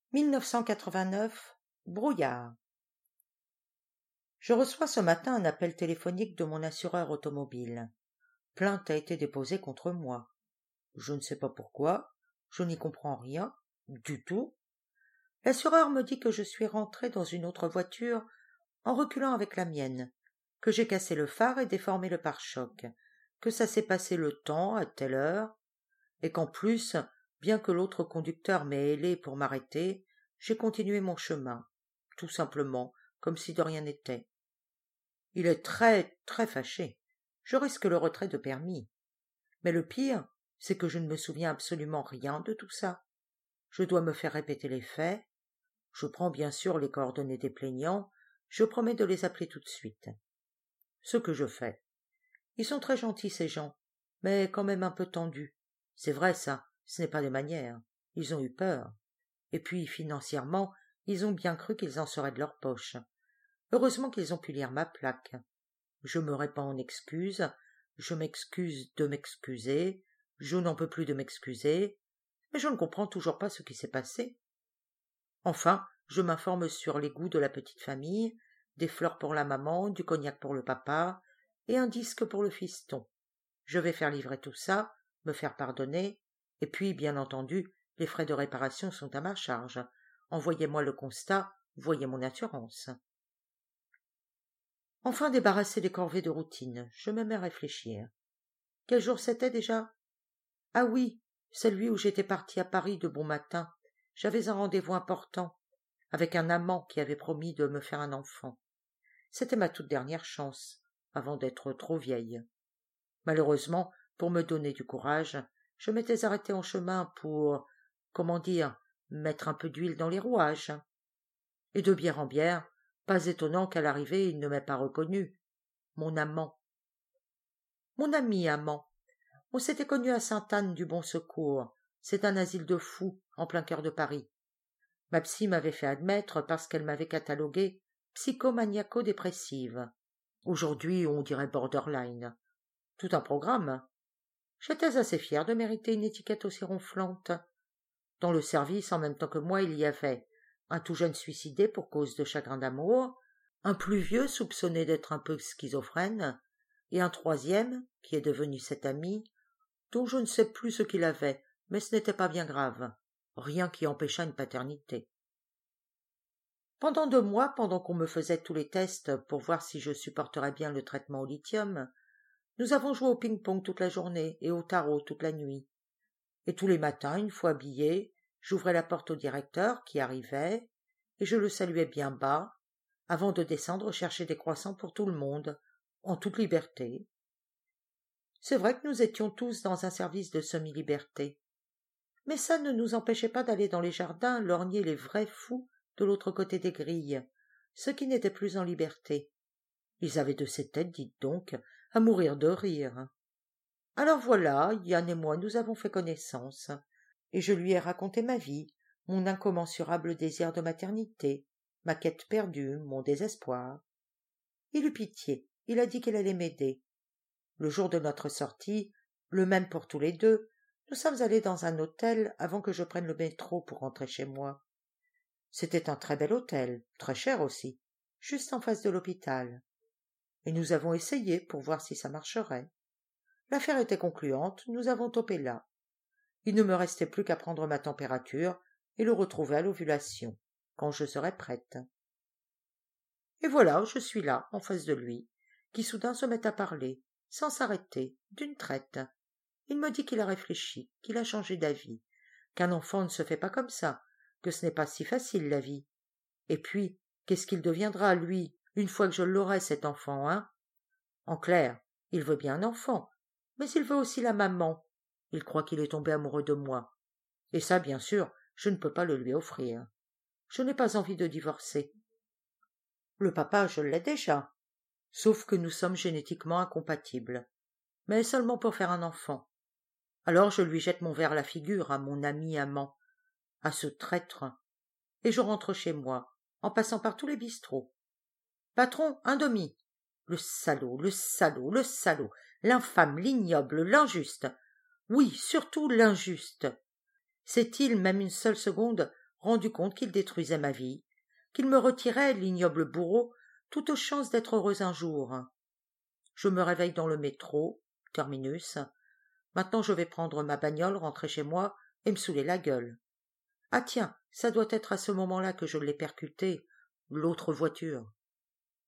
1989, brouillard. Je reçois ce matin un appel téléphonique de mon assureur automobile. Plainte a été déposée contre moi. Je ne sais pas pourquoi, je n'y comprends rien, du tout. L'assureur me dit que je suis rentré dans une autre voiture en reculant avec la mienne, que j'ai cassé le phare et déformé le pare-choc, que ça s'est passé le temps, à telle heure, et qu'en plus, bien que l'autre conducteur m'ait hélé pour m'arrêter, j'ai continué mon chemin, tout simplement, comme si de rien n'était. Il est très, très fâché. Je risque le retrait de permis. Mais le pire, c'est que je ne me souviens absolument rien de tout ça. Je dois me faire répéter les faits. Je prends bien sûr les coordonnées des plaignants. Je promets de les appeler tout de suite. Ce que je fais. Ils sont très gentils, ces gens, mais quand même un peu tendus. C'est vrai, ça, ce n'est pas des manières. Ils ont eu peur. Et puis, financièrement, ils ont bien cru qu'ils en seraient de leur poche. Heureusement qu'ils ont pu lire ma plaque. Je me répands en excuses, je m'excuse de m'excuser, je n'en peux plus de m'excuser, mais je ne comprends toujours pas ce qui s'est passé. Enfin, je m'informe sur les goûts de la petite famille, des fleurs pour la maman, du cognac pour le papa, et un disque pour le fiston. Je vais faire livrer tout ça, me faire pardonner, et puis, bien entendu, les frais de réparation sont à ma charge. Envoyez-moi le constat, voyez mon assurance. Enfin débarrassé des corvées de routine, je me mets à réfléchir. Quel jour c'était déjà? Ah oui, celui où j'étais partie à Paris de bon matin. J'avais un rendez-vous important, avec un amant qui avait promis de me faire un enfant. C'était ma toute dernière chance, avant d'être trop vieille. Malheureusement, pour me donner du courage, je m'étais arrêtée en chemin pour, comment dire, mettre un peu d'huile dans les rouages. Et de bière en bière, pas étonnant qu'à l'arrivée il ne m'ait pas reconnu. Mon amant. Mon ami amant. On s'était connus à Sainte-Anne du Bon Secours. C'est un asile de fous, en plein cœur de Paris. Ma psy m'avait fait admettre parce qu'elle m'avait cataloguée psychomaniaco-dépressive. Aujourd'hui, on dirait borderline. Tout un programme. J'étais assez fière de mériter une étiquette aussi ronflante. Dans le service, en même temps que moi, il y avait un tout jeune suicidé pour cause de chagrin d'amour, un plus vieux soupçonné d'être un peu schizophrène, et un troisième, qui est devenu cet ami, dont je ne sais plus ce qu'il avait, mais ce n'était pas bien grave, rien qui empêchât une paternité. Pendant 2 mois, pendant qu'on me faisait tous les tests pour voir si je supporterais bien le traitement au lithium, nous avons joué au ping-pong toute la journée et au tarot toute la nuit. Et tous les matins, une fois habillée, j'ouvrais la porte au directeur qui arrivait, et je le saluais bien bas, avant de descendre chercher des croissants pour tout le monde, en toute liberté. C'est vrai que nous étions tous dans un service de semi-liberté. Mais ça ne nous empêchait pas d'aller dans les jardins lorgner les vrais fous de l'autre côté des grilles, ceux qui n'étaient plus en liberté. Ils avaient de ces têtes, dites donc, à mourir de rire. Alors voilà, Yann et moi nous avons fait connaissance, et je lui ai raconté ma vie, mon incommensurable désir de maternité, ma quête perdue, mon désespoir. Il eut pitié, il a dit qu'il allait m'aider. Le jour de notre sortie, le même pour tous les deux, nous sommes allés dans un hôtel avant que je prenne le métro pour rentrer chez moi. C'était un très bel hôtel, très cher aussi, juste en face de l'hôpital. Et nous avons essayé pour voir si ça marcherait. L'affaire était concluante, nous avons topé là. Il ne me restait plus qu'à prendre ma température et le retrouver à l'ovulation, quand je serais prête. Et voilà, je suis là, en face de lui, qui soudain se met à parler, sans s'arrêter, d'une traite. Il me dit qu'il a réfléchi, qu'il a changé d'avis, qu'un enfant ne se fait pas comme ça, que ce n'est pas si facile la vie. Et puis, qu'est-ce qu'il deviendra, lui, une fois que je l'aurai, cet enfant, hein? En clair, il veut bien un enfant, mais il veut aussi la maman. Il croit qu'il est tombé amoureux de moi. Et ça, bien sûr, je ne peux pas le lui offrir. Je n'ai pas envie de divorcer. Le papa, je l'ai déjà. Sauf que nous sommes génétiquement incompatibles. Mais seulement pour faire un enfant. Alors je lui jette mon verre à la figure, à mon ami amant, à ce traître, et je rentre chez moi, en passant par tous les bistrots. Patron, un demi. Le salaud, le salaud, le salaud, l'infâme, l'ignoble, l'injuste. Oui, surtout l'injuste. Sait-il, même une seule seconde, rendu compte qu'il détruisait ma vie, qu'il me retirait, l'ignoble bourreau, toute chance d'être heureuse un jour. Je me réveille dans le métro, terminus. Maintenant je vais prendre ma bagnole, rentrer chez moi et me saouler la gueule. Ah tiens, ça doit être à ce moment-là que je l'ai percuté, l'autre voiture.